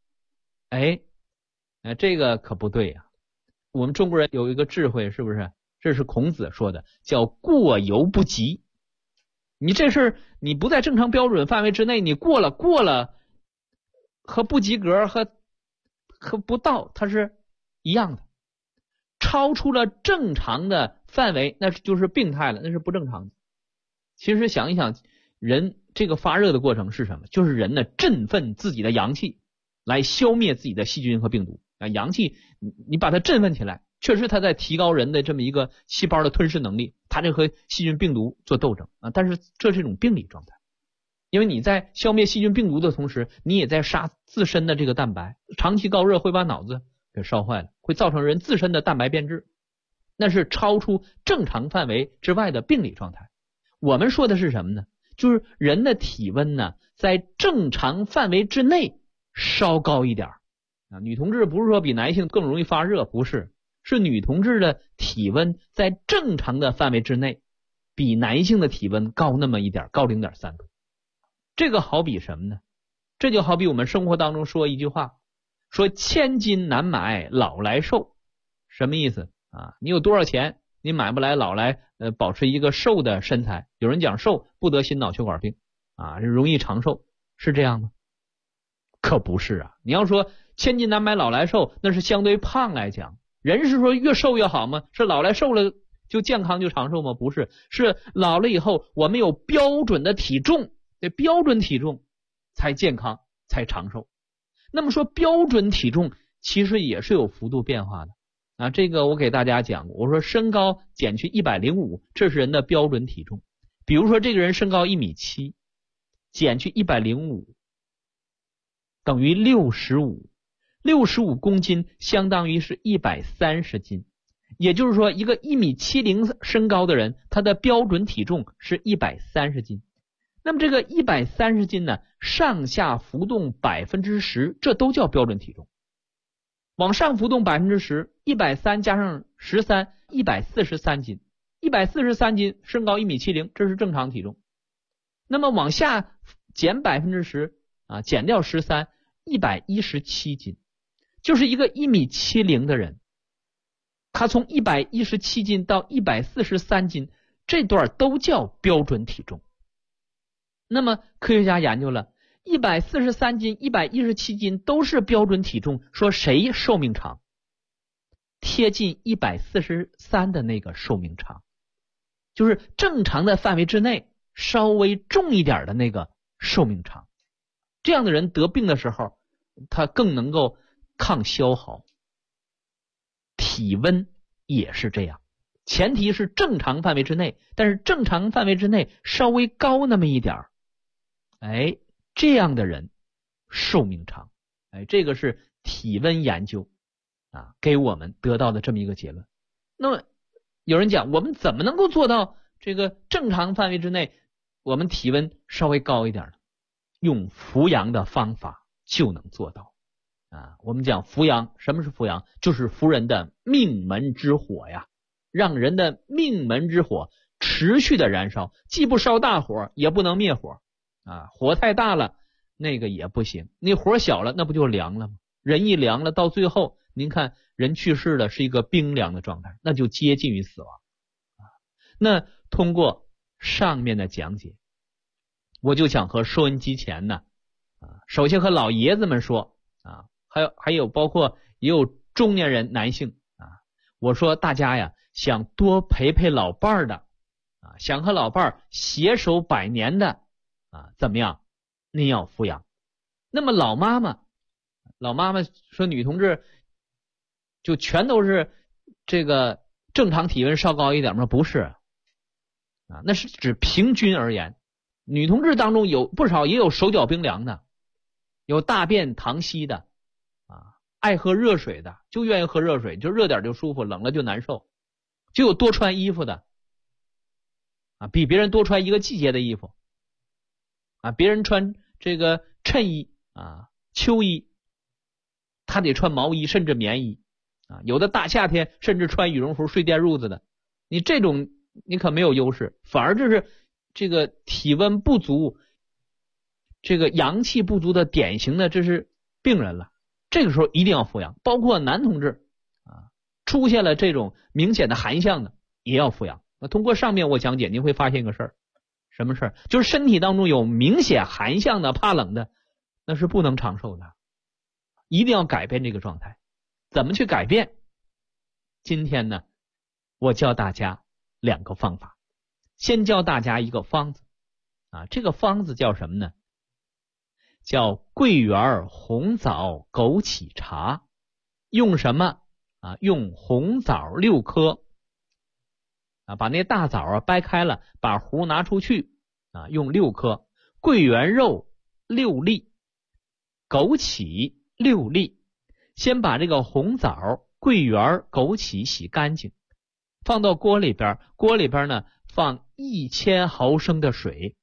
这个可不对我们中国人有一个智慧，是不是？这是孔子说的，叫过犹不及。你这事儿你不在正常标准范围之内，你过了和不及格和不到它是一样的。超出了正常的范围，那就是病态了，那是不正常的。 其实想一想，人这个发热的过程是什么？就是人呢振奋自己的阳气，来消灭自己的细菌和病毒。阳气你把它振奋起来，确实它在提高人的这么一个细胞的吞噬能力，它就和细菌病毒做斗争但是这是一种病理状态。因为你在消灭细菌病毒的同时，你也在杀自身的这个蛋白，长期高热会把脑子给烧坏了，会造成人自身的蛋白变质，那是超出正常范围之外的病理状态。我们说的是什么呢？就是人的体温呢在正常范围之内稍高一点女同志不是说比男性更容易发热，不是，是女同志的体温在正常的范围之内比男性的体温高那么一点，高 0.3 度。这个好比什么呢？这就好比我们生活当中说一句话，说千金难买老来瘦。什么意思你有多少钱你买不来老来保持一个瘦的身材。有人讲瘦不得心脑血管病容易长寿，是这样吗？可不是你要说千金难买老来瘦，那是相对胖来讲。人是说越瘦越好吗？是老来瘦了就健康就长寿吗？不是，是老了以后我们有标准的体重，标准体重才健康才长寿。那么说标准体重其实也是有幅度变化的这个我给大家讲过，我说身高减去105，这是人的标准体重。比如说这个人身高1.7米，减去105等于65公斤，相当于是130斤。也就是说一个1.70米身高的人，他的标准体重是130斤。那么这个130斤呢，上下浮动 10%， 这都叫标准体重。往上浮动 10%，130加上13 143斤，143斤身高1.70米，这是正常体重。那么往下减 10%减掉13 117斤，就是一个1.70米的人，他从117斤到143斤，这段都叫标准体重。那么科学家研究了143斤117斤都是标准体重，说谁寿命长？贴近143的那个寿命长，就是正常的范围之内稍微重一点的那个寿命长。这样的人得病的时候他更能够抗消耗。体温也是这样，前提是正常范围之内，但是正常范围之内稍微高那么一点这样的人寿命长。这个是体温研究给我们得到的这么一个结论。那么有人讲，我们怎么能够做到这个正常范围之内我们体温稍微高一点呢？用扶阳的方法就能做到我们讲扶阳，什么是扶阳？就是扶人的命门之火呀，让人的命门之火持续的燃烧，既不烧大火也不能灭火火太大了那个也不行，那火小了那不就凉了吗？人一凉了，到最后您看人去世了是一个冰凉的状态，那就接近于死亡那通过上面的讲解，我就想和收音机前呢首先和老爷子们说还有包括也有中年人男性我说大家呀想多陪陪老伴儿的想和老伴儿携手百年的怎么样？您要扶阳。那么老妈妈说女同志就全都是这个正常体温稍高一点吗？不是那是指平均而言。女同志当中有不少也有手脚冰凉的，有大便溏稀的爱喝热水的，就愿意喝热水，就热点就舒服，冷了就难受。就有多穿衣服的比别人多穿一个季节的衣服别人穿这个衬衣秋衣，他得穿毛衣甚至棉衣有的大夏天甚至穿羽绒服睡电褥子的。你这种你可没有优势，反而就是这个体温不足，这个阳气不足的典型的这是病人了。这个时候一定要扶阳，包括男同志出现了这种明显的寒象的也要扶阳。那通过上面我讲解，您会发现一个事儿，什么事儿？就是身体当中有明显寒象的怕冷的，那是不能长寿的，一定要改变这个状态。怎么去改变？今天呢我教大家2个方法。 先教大家一个方子啊，这个方子叫什么呢？叫桂圆红枣枸杞茶。用什么啊？用红枣6颗啊，把那大枣啊掰开了，把核拿出去啊，用6颗，桂圆肉6粒，枸杞6粒。先把这个红枣、桂圆、枸杞洗干净，放到锅里边，锅里边呢放1000毫升的水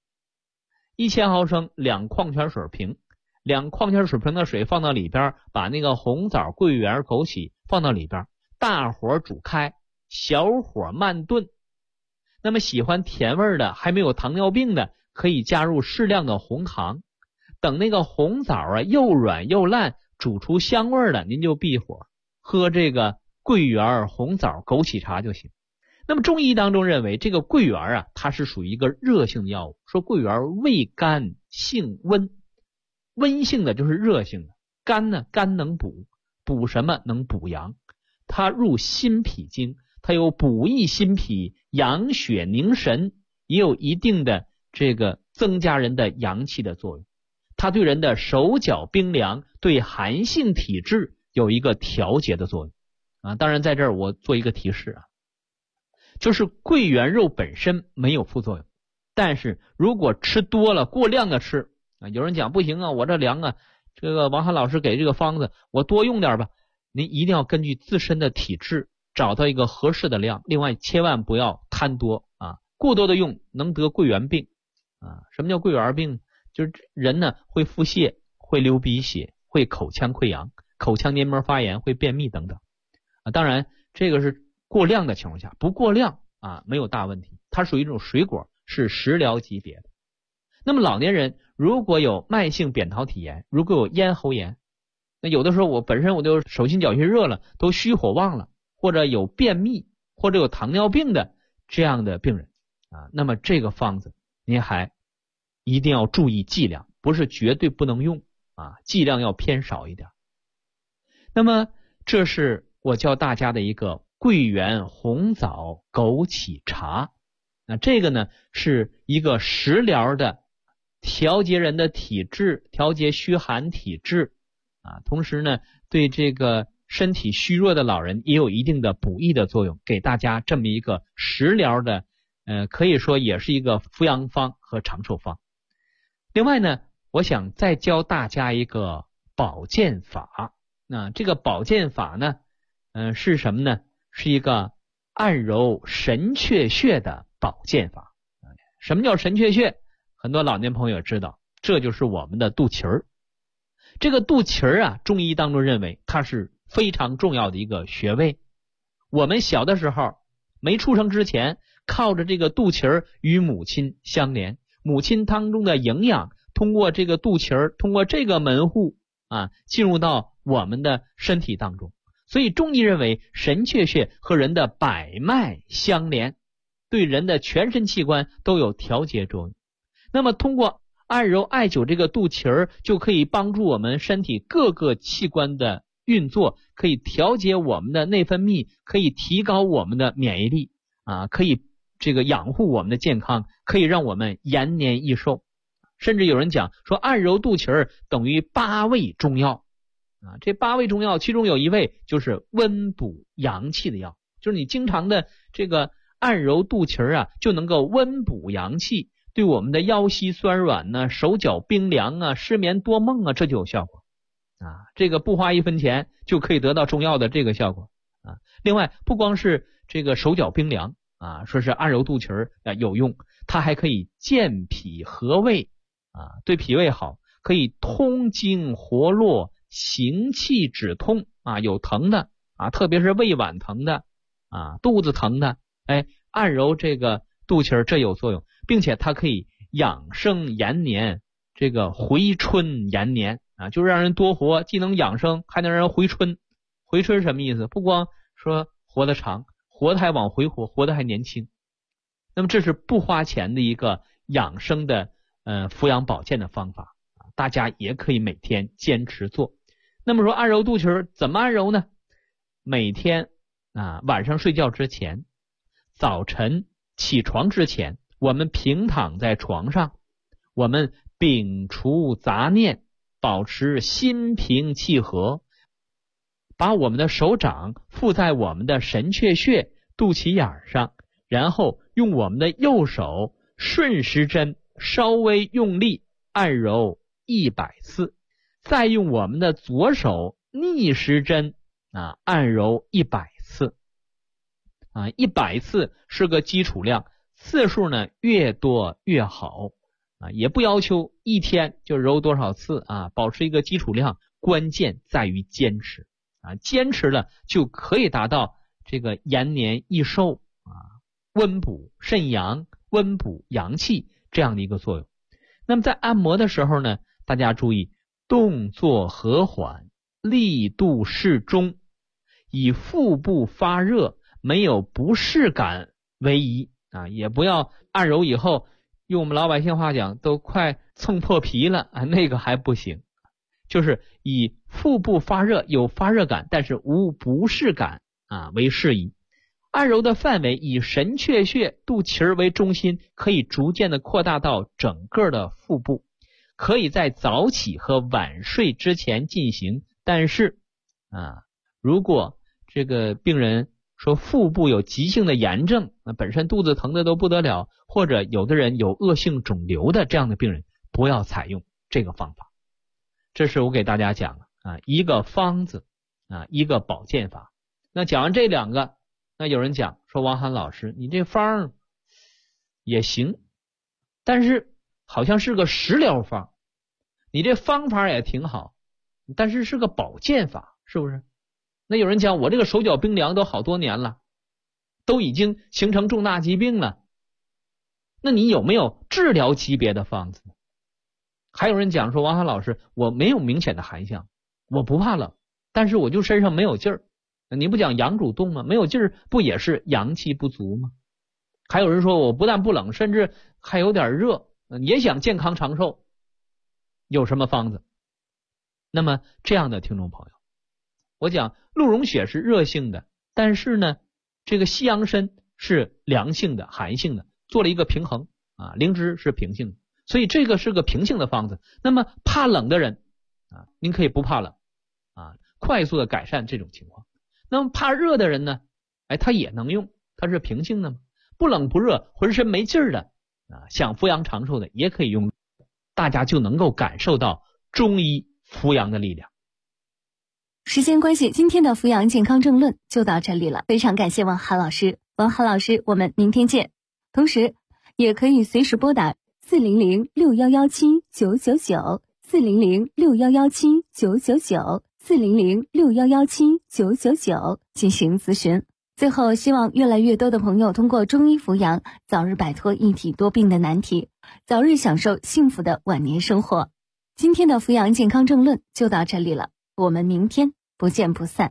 ，1000毫升2矿泉水瓶，2矿泉水瓶的水放到里边，把那个红枣、桂圆、枸杞放到里边，大火煮开，小火慢炖。那么喜欢甜味的，还没有糖尿病的，可以加入适量的红糖。等那个红枣啊又软又烂，煮出香味了，您就闭火，喝这个桂圆红枣枸杞茶就行。那么中医当中认为这个桂圆啊，它是属于一个热性的药物，说桂圆味甘性温，温性的就是热性的，甘呢，甘能补，补什么？能补阳，它入心脾经，它有补益心脾、养血凝神，也有一定的这个增加人的阳气的作用。它对人的手脚冰凉，对寒性体质有一个调节的作用啊。当然在这儿我做一个提示啊，就是桂圆肉本身没有副作用，但是如果吃多了，过量的吃啊，有人讲不行啊，我这凉啊，这个王涵老师给这个方子我多用点吧，您一定要根据自身的体质找到一个合适的量。另外千万不要贪多啊，过多的用能得桂圆病啊。什么叫桂圆病？就是人呢会腹泻，会流鼻血，会口腔溃疡，口腔黏膜发炎，会便秘等等啊。当然这个是过量的情况下，不过量啊没有大问题，它属于一种水果，是食疗级别的。那么老年人如果有慢性扁桃体炎，如果有咽喉炎，那有的时候我本身我就手心脚心热了，都虚火旺了，或者有便秘，或者有糖尿病的这样的病人啊，那么这个方子您还一定要注意剂量，不是绝对不能用啊，剂量要偏少一点。那么这是我教大家的一个桂圆红枣枸杞茶，那这个呢是一个食疗的，调节人的体质，调节虚寒体质啊，同时呢对这个身体虚弱的老人也有一定的补益的作用，给大家这么一个食疗的可以说也是一个服阳方和长寿方。另外呢，我想再教大家一个保健法。那这个保健法呢是什么呢？是一个按揉神阙穴的保健法。什么叫神阙穴？很多老年朋友知道，这就是我们的肚脐儿。这个肚脐儿啊，中医当中认为它是非常重要的一个穴位。我们小的时候没出生之前，靠着这个肚脐儿与母亲相连，母亲当中的营养通过这个肚脐儿，通过这个门户啊，进入到我们的身体当中。所以中医认为神阙穴和人的百脉相连，对人的全身器官都有调节作用。那么通过按揉艾灸这个肚脐儿，就可以帮助我们身体各个器官的运作，可以调节我们的内分泌，可以提高我们的免疫力啊，可以这个养护我们的健康，可以让我们延年益寿。甚至有人讲说按揉肚脐儿等于8味中药啊，这8味中药其中有一味就是温补阳气的药，就是你经常的这个按揉肚脐儿啊，就能够温补阳气，对我们的腰膝酸软呢、手脚冰凉啊、失眠多梦啊，这就有效果啊。这个不花1分钱就可以得到中药的这个效果啊。另外不光是这个手脚冰凉啊，说是按揉肚脐儿有用，它还可以健脾和胃啊，对脾胃好，可以通经活络、行气止痛啊，有疼的啊，特别是胃脘疼的啊、肚子疼的，按揉这个肚脐儿这有作用，并且它可以养生延年，这个回春延年啊，就让人多活，既能养生还能让人回春。回春什么意思？不光说活得长，活得还往回活，活得还年轻。那么这是不花钱的一个养生的扶阳保健的方法，大家也可以每天坚持做。那么说按揉肚脐儿怎么按揉呢？每天晚上睡觉之前，早晨起床之前，我们平躺在床上，我们摒除杂念，保持心平气和，把我们的手掌附在我们的神阙穴、肚脐眼上，然后用我们的右手顺时针稍微用力按揉100次，再用我们的左手逆时针按揉100次。100次是个基础量，次数呢越多越好也不要求一天就揉多少次保持一个基础量，关键在于坚持坚持了就可以达到这个延年益寿温补肾阳、温补阳气这样的一个作用。那么在按摩的时候呢，大家注意动作和缓，力度适中，以腹部发热没有不适感为宜也不要按揉以后用我们老百姓话讲都快蹭破皮了那个还不行，就是以腹部发热有发热感但是无不适感为适宜。按揉的范围以神阙穴、肚脐为中心，可以逐渐的扩大到整个的腹部，可以在早起和晚睡之前进行。但是如果这个病人说腹部有急性的炎症，本身肚子疼的都不得了，或者有的人有恶性肿瘤的这样的病人，不要采用这个方法。这是我给大家讲的一个方子一个保健法。那讲完这两个，那有人讲说王涵老师，你这方也行，但是好像是个食疗方，你这方法也挺好，但是是个保健法，是不是？那有人讲我这个手脚冰凉都好多年了，都已经形成重大疾病了，那你有没有治疗级别的方子？还有人讲说王涵老师，我没有明显的寒象，我不怕冷，但是我就身上没有劲儿。你不讲阳主动吗？没有劲儿不也是阳气不足吗？还有人说我不但不冷，甚至还有点热，也想健康长寿，有什么方子？那么这样的听众朋友，我讲鹿茸血是热性的，但是呢这个西洋参是凉性的、寒性的，做了一个平衡灵芝是平性的，所以这个是个平性的方子。那么怕冷的人您可以不怕冷快速的改善这种情况。那么怕热的人呢他也能用，它是平性的嘛，不冷不热，浑身没劲儿的想扶阳长寿的也可以用，大家就能够感受到中医扶阳的力量。 时间关系，今天的扶阳健康政论就到这里了，非常感谢王涵老师。王涵老师，我们明天见。同时也可以随时拨打400-6117-999 400-6117-999 400-6117-999进行咨询。最后，希望越来越多的朋友通过中医扶阳，早日摆脱一体多病的难题，早日享受幸福的晚年生活。今天的扶阳健康政论就到这里了，我们明天不见不散。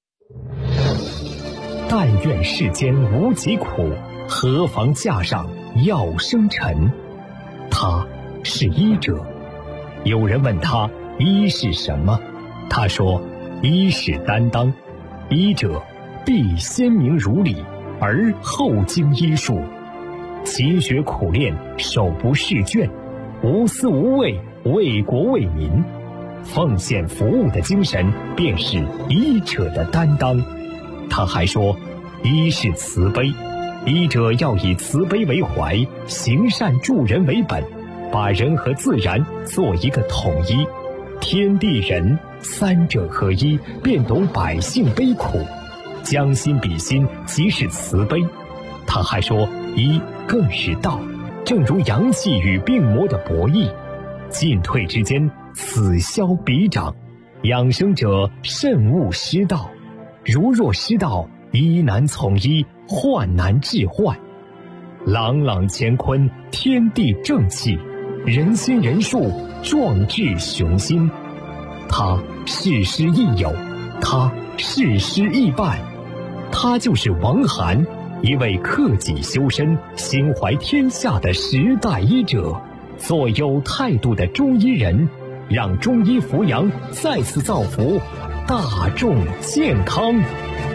但愿世间无疾苦，何妨架上药生尘。他是医者。有人问他医是什么，他说医是担当，医者必先明如理，而后经医术，勤学苦练，手不释卷，无私无畏，为国为民，奉献服务的精神便是医者的担当。他还说医是慈悲，医者要以慈悲为怀，行善助人为本，把人和自然做一个统一，天地人三者合一，便懂百姓悲苦，将心比心，即是慈悲。他还说医更是道，正如阳气与病魔的博弈，进退之间此消彼长，养生者慎勿失道，如若失道，医难从医，患难治患。朗朗乾坤，天地正气，人心人术，壮志雄心。他事师亦友，他事师亦伴，他就是王涵，一位克己修身、心怀天下的时代医者，做有态度的中医人，让中医扶阳再次造福大众健康。